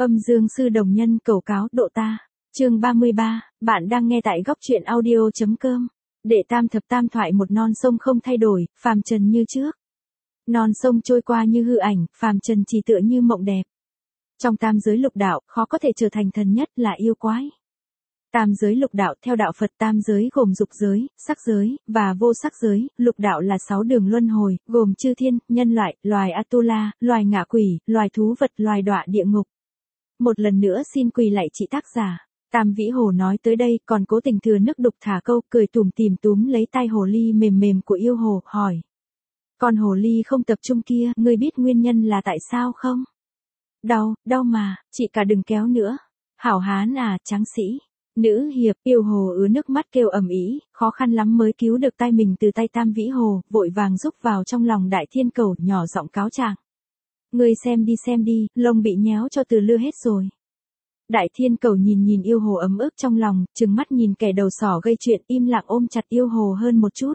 Âm dương sư đồng nhân cầu cáo độ ta. Chương 33, bạn đang nghe tại góc truyện audio.com. Đệ tam thập tam thoại, một non sông không thay đổi, phàm trần như trước. Non sông trôi qua như hư ảnh, phàm trần chỉ tựa như mộng đẹp. Trong tam giới lục đạo, khó có thể trở thành thần nhất là yêu quái. Tam giới lục đạo theo đạo Phật, tam giới gồm dục giới, sắc giới, và vô sắc giới. Lục đạo là 6 đường luân hồi, gồm chư thiên, nhân loại, loài Atula, loài ngạ quỷ, loài thú vật, loài đọa địa ngục. Một lần nữa xin quỳ lạy chị tác giả. Tam Vĩ Hồ nói tới đây còn cố tình thừa nước đục thả câu, cười tủm tỉm túm lấy tai hồ ly mềm mềm của yêu hồ, hỏi. Con hồ ly không tập trung kia, ngươi biết nguyên nhân là tại sao không? Đau mà, chị cả đừng kéo nữa. Hảo hán à, tráng sĩ. Nữ hiệp, yêu hồ ứa nước mắt kêu ầm ĩ, khó khăn lắm mới cứu được tay mình từ tay Tam Vĩ Hồ, vội vàng rúc vào trong lòng Đại Thiên Cầu, nhỏ giọng cáo trạng. Ngươi xem đi, lông bị nhéo cho từ lưa hết rồi. Đại Thiên Cầu nhìn yêu hồ ấm ức trong lòng, trừng mắt nhìn kẻ đầu sỏ gây chuyện, im lặng ôm chặt yêu hồ hơn một chút.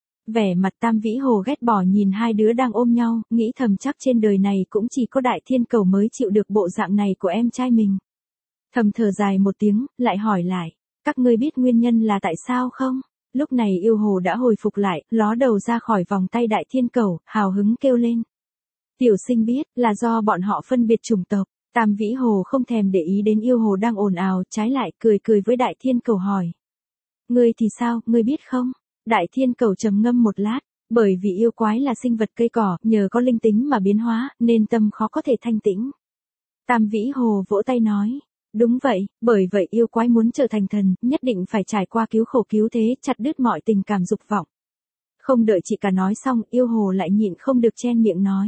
Vẻ mặt Tam Vĩ Hồ ghét bỏ nhìn hai đứa đang ôm nhau, nghĩ thầm chắc trên đời này cũng chỉ có Đại Thiên Cầu mới chịu được bộ dạng này của em trai mình. Thầm thở dài một tiếng, lại hỏi lại, các ngươi biết nguyên nhân là tại sao không? Lúc này yêu hồ đã hồi phục lại, ló đầu ra khỏi vòng tay Đại Thiên Cầu, hào hứng kêu lên. Tiểu sinh biết, là do bọn họ phân biệt chủng tộc. Tam Vĩ Hồ không thèm để ý đến yêu hồ đang ồn ào, trái lại cười với Đại Thiên Cầu hỏi. Ngươi thì sao, ngươi biết không? Đại Thiên Cầu trầm ngâm một lát, bởi vì yêu quái là sinh vật cây cỏ, nhờ có linh tính mà biến hóa, nên tâm khó có thể thanh tĩnh. Tam Vĩ Hồ vỗ tay nói. Đúng vậy, bởi vậy yêu quái muốn trở thành thần, nhất định phải trải qua cứu khổ cứu thế, chặt đứt mọi tình cảm dục vọng. Không đợi chị cả nói xong, yêu hồ lại nhịn không được chen miệng nói.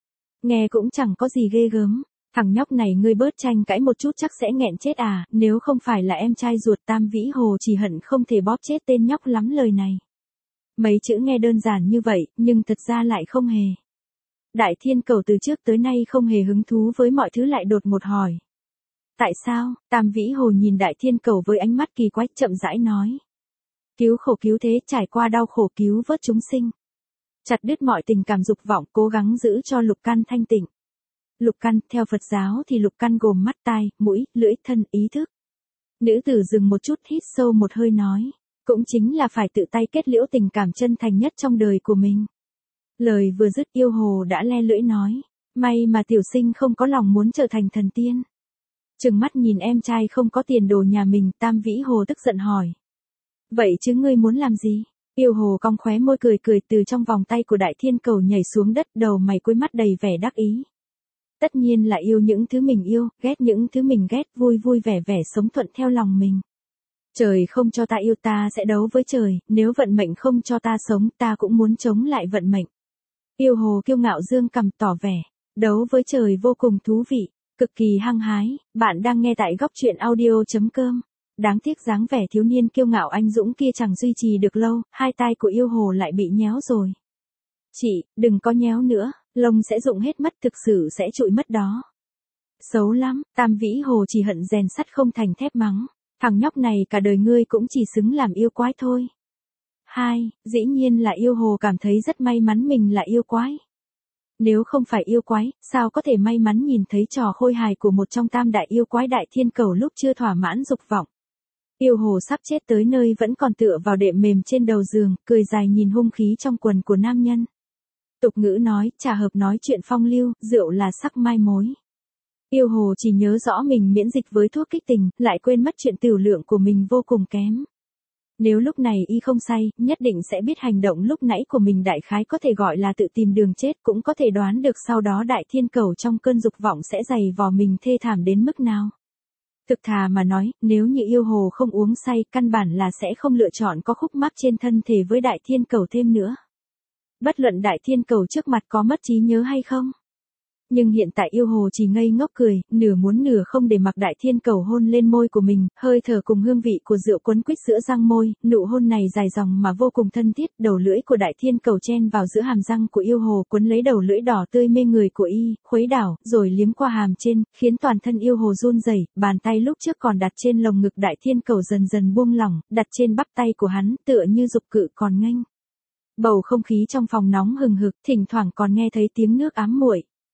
Nghe cũng chẳng có gì ghê gớm, thằng nhóc này ngươi bớt tranh cãi một chút chắc sẽ nghẹn chết à, nếu không phải là em trai ruột. Tam Vĩ Hồ chỉ hận không thể bóp chết tên nhóc lắm lời này. Mấy chữ nghe đơn giản như vậy, nhưng thật ra lại không hề. Đại Thiên Cầu từ trước tới nay không hề hứng thú với mọi thứ lại đột ngột hỏi. Tại sao? Tam Vĩ Hồ nhìn Đại Thiên Cầu với ánh mắt kỳ quái, chậm rãi nói. Cứu khổ cứu thế, trải qua đau khổ cứu vớt chúng sinh. Chặt đứt mọi tình cảm dục vọng, cố gắng giữ cho lục căn thanh tịnh. Lục căn, theo Phật giáo thì lục căn gồm mắt, tai, mũi, lưỡi, thân, ý thức. Nữ tử dừng một chút, hít sâu một hơi nói. Cũng chính là phải tự tay kết liễu tình cảm chân thành nhất trong đời của mình. Lời vừa dứt, yêu hồ đã le lưỡi nói. May mà tiểu sinh không có lòng muốn trở thành thần tiên. Trừng mắt nhìn em trai không có tiền đồ nhà mình, Tam Vĩ Hồ tức giận hỏi. Vậy chứ ngươi muốn làm gì? Yêu hồ cong khóe môi cười từ trong vòng tay của Đại Thiên Cầu nhảy xuống đất, đầu mày cuối mắt đầy vẻ đắc ý. Tất nhiên là yêu những thứ mình yêu, ghét những thứ mình ghét, vui vẻ sống thuận theo lòng mình. Trời không cho ta yêu, ta sẽ đấu với trời, nếu vận mệnh không cho ta sống, ta cũng muốn chống lại vận mệnh. Yêu hồ kiêu ngạo dương cằm tỏ vẻ, đấu với trời vô cùng thú vị. Cực kỳ hăng hái, bạn đang nghe tại góc truyện audio.com. Đáng tiếc dáng vẻ thiếu niên kiêu ngạo anh dũng kia chẳng duy trì được lâu, hai tai của yêu hồ lại bị nhéo rồi. Chị, đừng có nhéo nữa, lông sẽ rụng hết mất, thực sự sẽ trụi mất đó. Xấu lắm, Tam Vĩ Hồ chỉ hận rèn sắt không thành thép mắng. Thằng nhóc này cả đời ngươi cũng chỉ xứng làm yêu quái thôi. Dĩ nhiên là yêu hồ cảm thấy rất may mắn mình là yêu quái. Nếu không phải yêu quái, sao có thể may mắn nhìn thấy trò khôi hài của một trong tam đại yêu quái Đại Thiên Cầu lúc chưa thỏa mãn dục vọng. Yêu hồ sắp chết tới nơi vẫn còn tựa vào đệm mềm trên đầu giường, cười dài nhìn hung khí trong quần của nam nhân. Tục ngữ nói, trà hợp nói chuyện phong lưu, rượu là sắc mai mối. Yêu hồ chỉ nhớ rõ mình miễn dịch với thuốc kích tình, lại quên mất chuyện tiểu lượng của mình vô cùng kém. Nếu lúc này y không say, nhất định sẽ biết hành động lúc nãy của mình đại khái có thể gọi là tự tìm đường chết, cũng có thể đoán được sau đó Đại Thiên Cầu trong cơn dục vọng sẽ giày vò mình thê thảm đến mức nào. Thực thà mà nói, nếu như yêu hồ không uống say, căn bản là sẽ không lựa chọn có khúc mắc trên thân thể với Đại Thiên Cầu thêm nữa. Bất luận Đại Thiên Cầu trước mặt có mất trí nhớ hay không. Nhưng hiện tại yêu hồ chỉ ngây ngốc cười, nửa muốn nửa không để mặc Đại Thiên Cầu hôn lên môi của mình, hơi thở cùng hương vị của rượu quấn quýt giữa răng môi, nụ hôn này dài dòng mà vô cùng thân thiết, đầu lưỡi của Đại Thiên Cầu chen vào giữa hàm răng của yêu hồ, quấn lấy đầu lưỡi đỏ tươi mê người của y, khuấy đảo, rồi liếm qua hàm trên, khiến toàn thân yêu hồ run rẩy, bàn tay lúc trước còn đặt trên lồng ngực Đại Thiên Cầu dần dần buông lỏng, đặt trên bắp tay của hắn, tựa như dục cự còn nghênh. Bầu không khí trong phòng nóng hừng hực, thỉnh thoảng còn nghe thấy tiếng nước ám muội.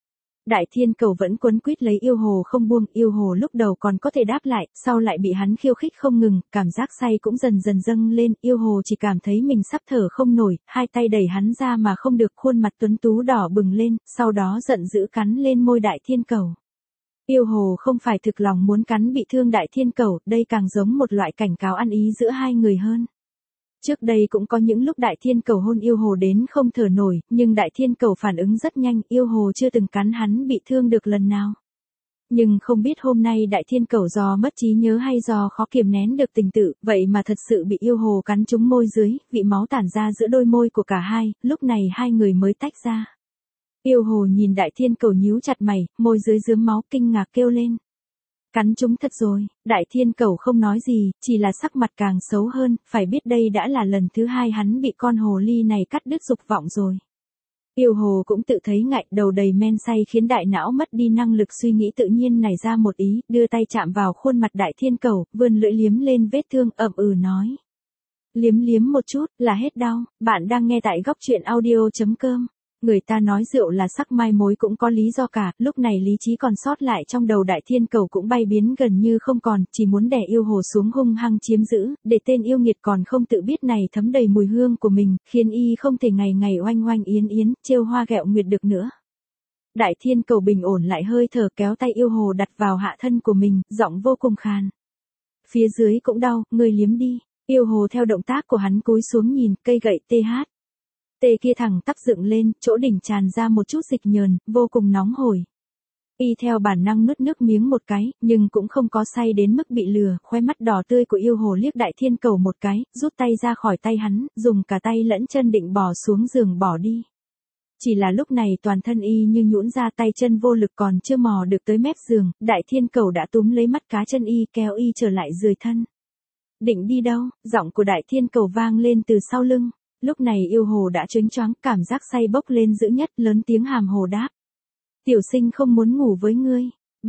Đại thiên cầu vẫn quấn quýt lấy yêu hồ không buông, yêu hồ lúc đầu còn có thể đáp lại, sau lại bị hắn khiêu khích không ngừng, cảm giác say cũng dần dần dâng lên, yêu hồ chỉ cảm thấy mình sắp thở không nổi, hai tay đẩy hắn ra mà không được, khuôn mặt tuấn tú đỏ bừng lên, sau đó giận dữ cắn lên môi đại thiên cầu. Yêu hồ không phải thực lòng muốn cắn bị thương đại thiên cầu, đây càng giống một loại cảnh cáo ăn ý giữa hai người hơn. Trước đây cũng có những lúc đại thiên cầu hôn yêu hồ đến không thở nổi, nhưng đại thiên cầu phản ứng rất nhanh, yêu hồ chưa từng cắn hắn bị thương được lần nào. Nhưng không biết hôm nay đại thiên cầu do mất trí nhớ hay do khó kiềm nén được tình tự, vậy mà thật sự bị yêu hồ cắn trúng môi dưới, vị máu tản ra giữa đôi môi của cả hai, lúc này hai người mới tách ra. Yêu hồ nhìn đại thiên cầu nhíu chặt mày, môi dưới rướm máu kinh ngạc kêu lên. Cắn chúng thật rồi, đại thiên cầu không nói gì, chỉ là sắc mặt càng xấu hơn, phải biết đây đã là lần thứ hai hắn bị con hồ ly này cắt đứt dục vọng rồi. Yêu hồ cũng tự thấy ngại, đầu đầy men say khiến đại não mất đi năng lực suy nghĩ, tự nhiên nảy ra một ý, đưa tay chạm vào khuôn mặt đại thiên cầu, vươn lưỡi liếm lên vết thương, nói. Liếm liếm một chút, là hết đau, bạn đang nghe tại góc truyện audio.com. Người ta nói rượu là sắc, mai mối cũng có lý do cả, lúc này lý trí còn sót lại trong đầu đại thiên cầu cũng bay biến gần như không còn, chỉ muốn đè yêu hồ xuống hung hăng chiếm giữ, để tên yêu nghiệt còn không tự biết này thấm đầy mùi hương của mình, khiến y không thể ngày ngày oanh oanh yến yến, trêu hoa ghẹo nguyệt được nữa. Đại thiên cầu bình ổn lại hơi thở, kéo tay yêu hồ đặt vào hạ thân của mình, giọng vô cùng khàn. Phía dưới cũng đau, ngươi liếm đi. Yêu hồ theo động tác của hắn cúi xuống nhìn, cây gậy TH. Tê kia thẳng tắp dựng lên, chỗ đỉnh tràn ra một chút dịch nhờn, vô cùng nóng hổi. Y theo bản năng nuốt nước miếng một cái, nhưng cũng không có say đến mức bị lừa, khóe mắt đỏ tươi của yêu hồ liếc đại thiên cầu một cái, rút tay ra khỏi tay hắn, dùng cả tay lẫn chân định bỏ xuống giường bỏ đi. Chỉ là lúc này toàn thân y như nhũn ra, tay chân vô lực, còn chưa mò được tới mép giường, đại thiên cầu đã túm lấy mắt cá chân y, kéo y trở lại dưới thân. Định đi đâu? Giọng của đại thiên cầu vang lên từ sau lưng. Lúc này yêu hồ đã choáng choáng, cảm giác say bốc lên dữ nhất, lớn tiếng hàm hồ đáp. Tiểu sinh không muốn ngủ với ngươi.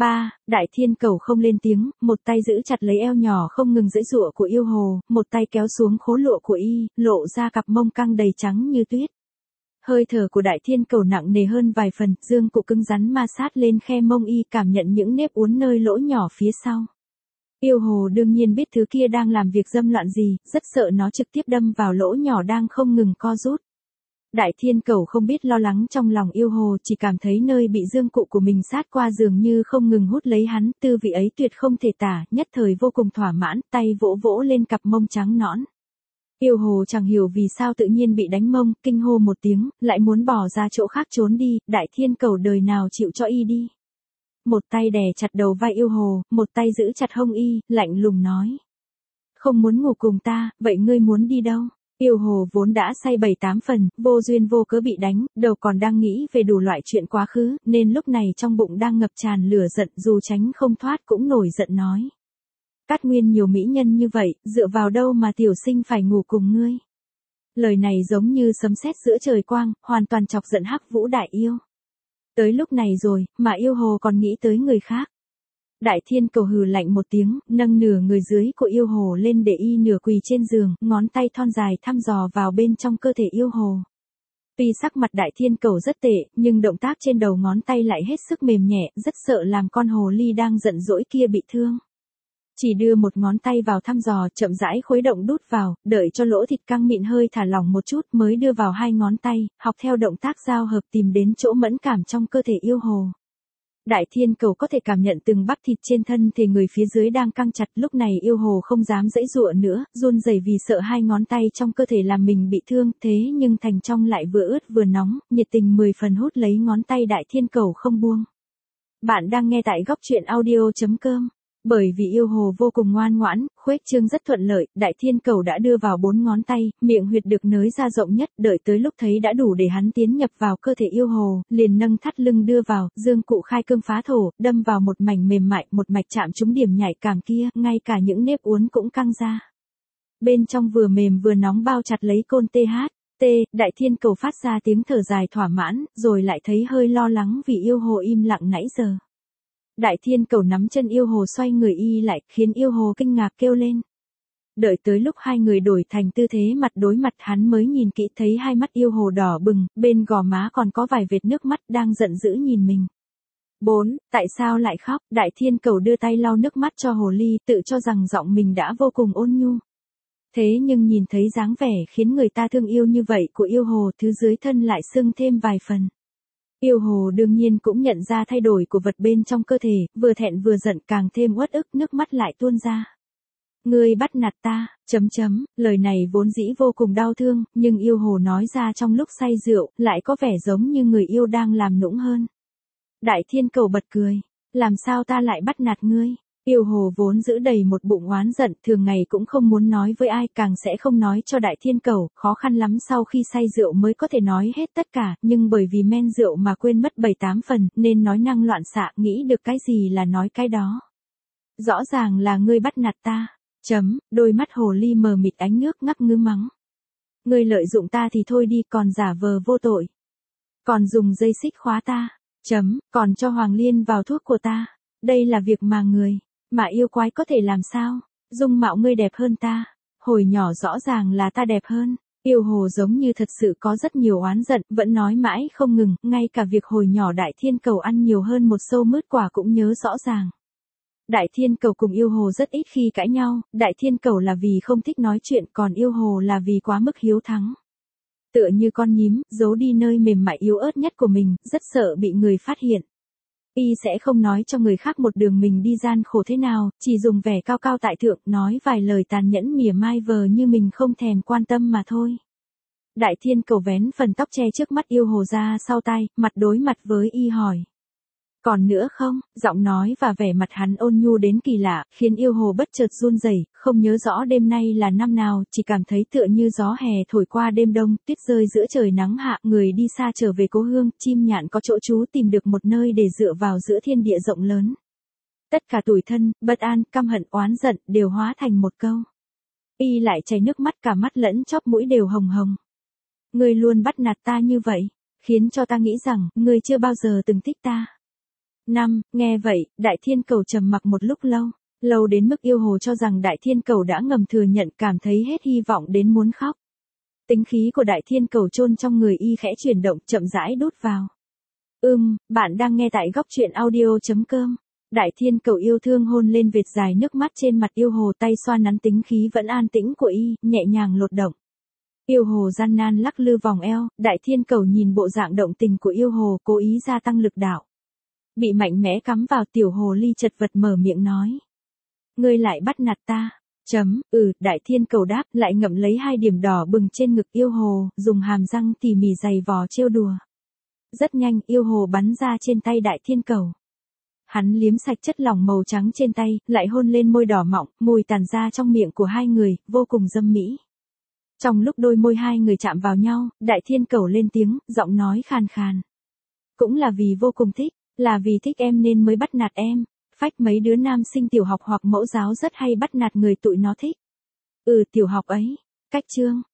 Đại thiên cầu không lên tiếng, một tay giữ chặt lấy eo nhỏ không ngừng giãy giụa của yêu hồ, một tay kéo xuống khố lụa của y, lộ ra cặp mông căng đầy trắng như tuyết. Hơi thở của đại thiên cầu nặng nề hơn vài phần, dương cụ cứng rắn ma sát lên khe mông y, cảm nhận những nếp uốn nơi lỗ nhỏ phía sau. Yêu hồ đương nhiên biết thứ kia đang làm việc dâm loạn gì, rất sợ nó trực tiếp đâm vào lỗ nhỏ đang không ngừng co rút. Đại thiên cầu không biết lo lắng trong lòng yêu hồ, chỉ cảm thấy nơi bị dương cụ của mình sát qua dường như không ngừng hút lấy hắn, tư vị ấy tuyệt không thể tả, nhất thời vô cùng thỏa mãn, tay vỗ vỗ lên cặp mông trắng nõn. Yêu hồ chẳng hiểu vì sao tự nhiên bị đánh mông, kinh hô một tiếng, lại muốn bỏ ra chỗ khác trốn đi, đại thiên cầu đời nào chịu cho y đi. Một tay đè chặt đầu vai yêu hồ, một tay giữ chặt hông y, lạnh lùng nói. Không muốn ngủ cùng ta, vậy ngươi muốn đi đâu? Yêu hồ vốn đã say 7-8 phần, vô duyên vô cớ bị đánh, đầu còn đang nghĩ về đủ loại chuyện quá khứ, nên lúc này trong bụng đang ngập tràn lửa giận, dù tránh không thoát cũng nổi giận nói. Cát Nguyên nhiều mỹ nhân như vậy, dựa vào đâu mà tiểu sinh phải ngủ cùng ngươi? Lời này giống như sấm sét giữa trời quang, hoàn toàn chọc giận Hắc Vũ đại yêu. Tới lúc này rồi, mà yêu hồ còn nghĩ tới người khác. Đại thiên cầu hừ lạnh một tiếng, nâng nửa người dưới của yêu hồ lên để y nửa quỳ trên giường, ngón tay thon dài thăm dò vào bên trong cơ thể yêu hồ. Tuy sắc mặt đại thiên cầu rất tệ, nhưng động tác trên đầu ngón tay lại hết sức mềm nhẹ, rất sợ làm con hồ ly đang giận dỗi kia bị thương. Chỉ đưa một ngón tay vào thăm dò, chậm rãi khuấy động đút vào, đợi cho lỗ thịt căng mịn hơi thả lỏng một chút mới đưa vào hai ngón tay, học theo động tác giao hợp tìm đến chỗ mẫn cảm trong cơ thể yêu hồ. Đại thiên cầu có thể cảm nhận từng bắp thịt trên thân thể người phía dưới đang căng chặt, lúc này yêu hồ không dám giãy giụa nữa, run rẩy vì sợ hai ngón tay trong cơ thể làm mình bị thương, thế nhưng thành trong lại vừa ướt vừa nóng, nhiệt tình 10 phần hút lấy ngón tay đại thiên cầu không buông. Bạn đang nghe tại góc truyện audio.com. Bởi vì yêu hồ vô cùng ngoan ngoãn, khuếch trương rất thuận lợi, đại thiên cầu đã đưa vào 4 ngón tay, miệng huyệt được nới ra rộng nhất, đợi tới lúc thấy đã đủ để hắn tiến nhập vào cơ thể yêu hồ, liền nâng thắt lưng đưa vào, dương cụ khai cương phá thổ, đâm vào một mảnh mềm mại, một mạch chạm trúng điểm nhạy cảm kia, ngay cả những nếp uốn cũng căng ra. Bên trong vừa mềm vừa nóng bao chặt lấy côn TH. Đại thiên cầu phát ra tiếng thở dài thỏa mãn, rồi lại thấy hơi lo lắng vì yêu hồ im lặng nãy giờ. Đại thiên cầu nắm chân yêu hồ xoay người y lại, khiến yêu hồ kinh ngạc kêu lên. Đợi tới lúc hai người đổi thành tư thế mặt đối mặt hắn mới nhìn kỹ thấy hai mắt yêu hồ đỏ bừng, bên gò má còn có vài vệt nước mắt đang giận dữ nhìn mình. 4. Tại sao lại khóc? Đại thiên cầu đưa tay lau nước mắt cho hồ ly, tự cho rằng giọng mình đã vô cùng ôn nhu. Thế nhưng nhìn thấy dáng vẻ khiến người ta thương yêu như vậy của yêu hồ, thứ dưới thân lại sưng thêm vài phần. Yêu hồ đương nhiên cũng nhận ra thay đổi của vật bên trong cơ thể, vừa thẹn vừa giận, càng thêm uất ức, nước mắt lại tuôn ra. Ngươi bắt nạt ta, lời này vốn dĩ vô cùng đau thương, nhưng yêu hồ nói ra trong lúc say rượu, lại có vẻ giống như người yêu đang làm nũng hơn. Đại thiên cầu bật cười, làm sao ta lại bắt nạt ngươi? Yêu hồ vốn giữ đầy một bụng oán giận, thường ngày cũng không muốn nói với ai, càng sẽ không nói cho đại thiên cầu, khó khăn lắm sau khi say rượu mới có thể nói hết tất cả, nhưng bởi vì men rượu mà quên mất 7-8 phần, nên nói năng loạn xạ, nghĩ được cái gì là nói cái đó. Rõ ràng là ngươi bắt nạt ta. Đôi mắt hồ ly mờ mịt ánh nước, ngắc ngứ mắng. Ngươi lợi dụng ta thì thôi đi, còn giả vờ vô tội. Còn dùng dây xích khóa ta. Còn cho Hoàng Liên vào thuốc của ta. Đây là việc mà yêu quái có thể làm sao? Dung mạo ngươi đẹp hơn ta. Hồi nhỏ rõ ràng là ta đẹp hơn. Yêu hồ giống như thật sự có rất nhiều oán giận, vẫn nói mãi không ngừng, ngay cả việc hồi nhỏ đại thiên cầu ăn nhiều hơn một xâu mứt quả cũng nhớ rõ ràng. Đại thiên cầu cùng yêu hồ rất ít khi cãi nhau, đại thiên cầu là vì không thích nói chuyện, còn yêu hồ là vì quá mức hiếu thắng. Tựa như con nhím, giấu đi nơi mềm mại yếu ớt nhất của mình, rất sợ bị người phát hiện. Y sẽ không nói cho người khác một đường mình đi gian khổ thế nào, chỉ dùng vẻ cao cao tại thượng, nói vài lời tàn nhẫn mỉa mai vờ như mình không thèm quan tâm mà thôi. Đại thiên cầu vén phần tóc che trước mắt yêu hồ ra sau tai, mặt đối mặt với y hỏi. Còn nữa không? Giọng nói và vẻ mặt hắn ôn nhu đến kỳ lạ, khiến yêu hồ bất chợt run rẩy, không nhớ rõ đêm nay là năm nào, chỉ cảm thấy tựa như gió hè thổi qua đêm đông, tuyết rơi giữa trời nắng hạ, người đi xa trở về cố hương, chim nhạn có chỗ trú tìm được một nơi để dựa vào giữa thiên địa rộng lớn. Tất cả tủi thân, bất an, căm hận, oán giận, đều hóa thành một câu. Y lại chảy nước mắt, cả mắt lẫn chóp mũi đều hồng hồng. Ngươi luôn bắt nạt ta như vậy, khiến cho ta nghĩ rằng, ngươi chưa bao giờ từng thích ta. Nghe vậy, đại thiên cầu trầm mặc một lúc lâu đến mức yêu hồ cho rằng đại thiên cầu đã ngầm thừa nhận, cảm thấy hết hy vọng đến muốn khóc. Tính khí của đại thiên cầu chôn trong người y khẽ chuyển động, chậm rãi đút vào. Bạn đang nghe tại góc truyện audio.com. Đại thiên cầu yêu thương hôn lên vệt dài nước mắt trên mặt yêu hồ, tay xoa nắn tính khí vẫn an tĩnh của y, nhẹ nhàng lột động. Yêu hồ gian nan lắc lư vòng eo, đại thiên cầu nhìn bộ dạng động tình của yêu hồ, cố ý gia tăng lực đạo. Bị mạnh mẽ cắm vào, tiểu hồ ly chật vật mở miệng nói. Ngươi lại bắt nạt ta. Đại thiên cầu đáp, lại ngậm lấy 2 điểm đỏ bừng trên ngực yêu hồ, dùng hàm răng tỉ mỉ giày vò trêu đùa. Rất nhanh, yêu hồ bắn ra trên tay đại thiên cầu. Hắn liếm sạch chất lỏng màu trắng trên tay, lại hôn lên môi đỏ mọng, mùi tàn ra trong miệng của hai người, vô cùng dâm mỹ. Trong lúc đôi môi hai người chạm vào nhau, đại thiên cầu lên tiếng, giọng nói khàn khàn. Cũng là vì vô cùng thích. Là vì thích em nên mới bắt nạt em. Phách mấy đứa nam sinh tiểu học hoặc mẫu giáo rất hay bắt nạt người tụi nó thích. Tiểu học ấy. Cách chương.